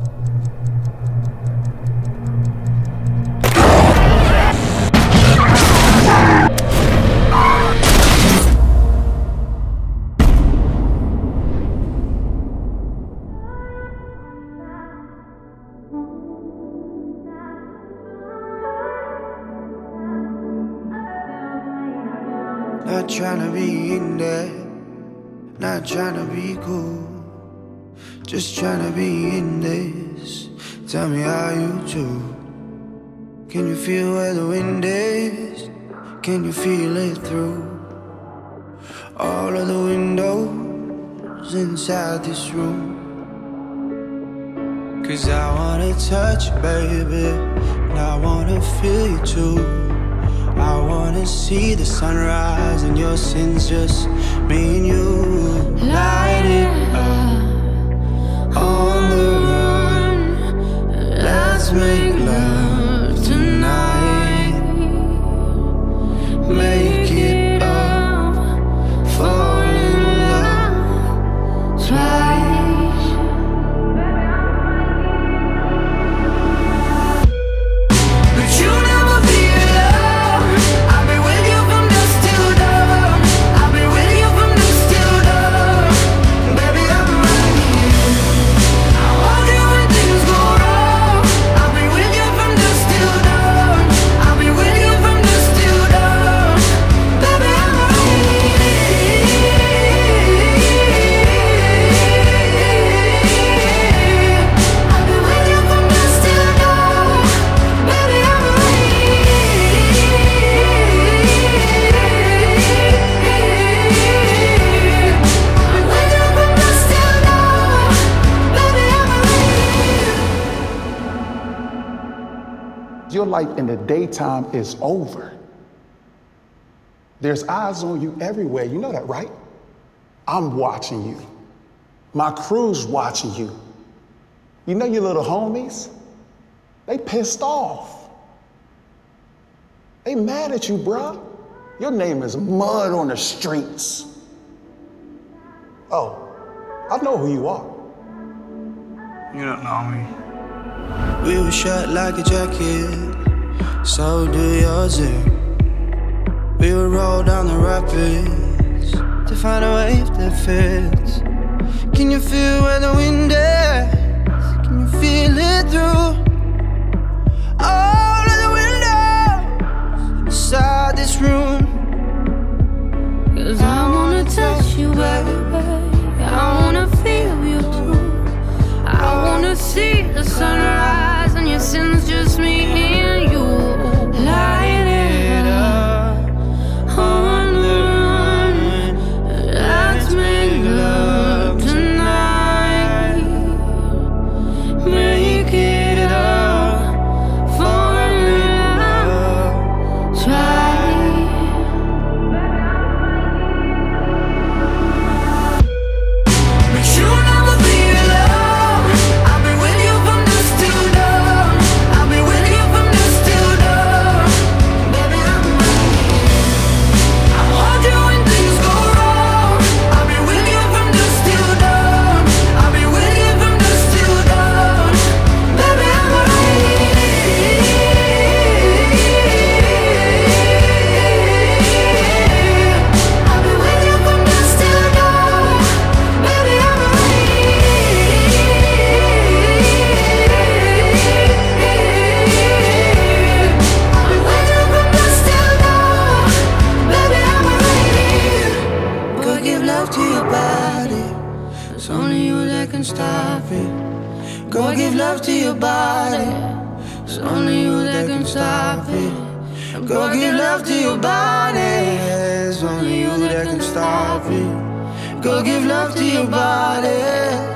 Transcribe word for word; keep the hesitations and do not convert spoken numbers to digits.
Not tryna be in there, not tryna be cool, just tryna be in this. Tell me how you do. Can you feel where the wind is? Can you feel it through all of the windows inside this room? Cause I wanna touch you, baby, and I wanna feel you too. I wanna see the sunrise and your sins, just me and you. Light it up on the run. Let's make love tonight. Make it up, fall in love twice. But you never be alone. I'll be with you from dusk till dawn. I'll be with you from dusk till dawn. Baby, I'm right here. I hold you when things go wrong. I'll be with you from dusk till dawn. I'll be with you from dusk till dawn. Baby, I'm right here. I'll be with you from dusk till dawn. Baby, I'm right Your life in the daytime is over. There's eyes on you everywhere. You know that, right? I'm watching you. My crew's watching you. You know your little homies? They pissed off. They mad at you, bruh. Your name is mud on the streets. Oh, I know who you are. You don't know me. We were shut like a jacket, so do yours. eh? We would roll down the rapids to find a wave that fits. Can you feel where the wind is? Can you feel it through all of the windows inside this room? Cause I wanna touch you, baby. I wanna feel you too. I wanna see the sunrise and your sins, just me and you. Light it up on the run. Let's make love tonight. Make it up, fall in love twice. But you never be alone. I'll be with you from dusk till dawn. I'll be with you from dusk till dawn. Baby, I'm right here. I hold you when things go wrong. I'll be with you from dusk till dawn. I'll be with you from dusk till dawn. Baby, I'm right here. I'll be with you from dusk till dawn. Baby, I'm right here. I'll be with you from dusk till dawn. Baby, I'm right here. Go give love to your body. It's only you that can stop it. Go give love to your body. It's only you that can stop it. Go give love to your body. It's only you that can stop it. Go give love to your body.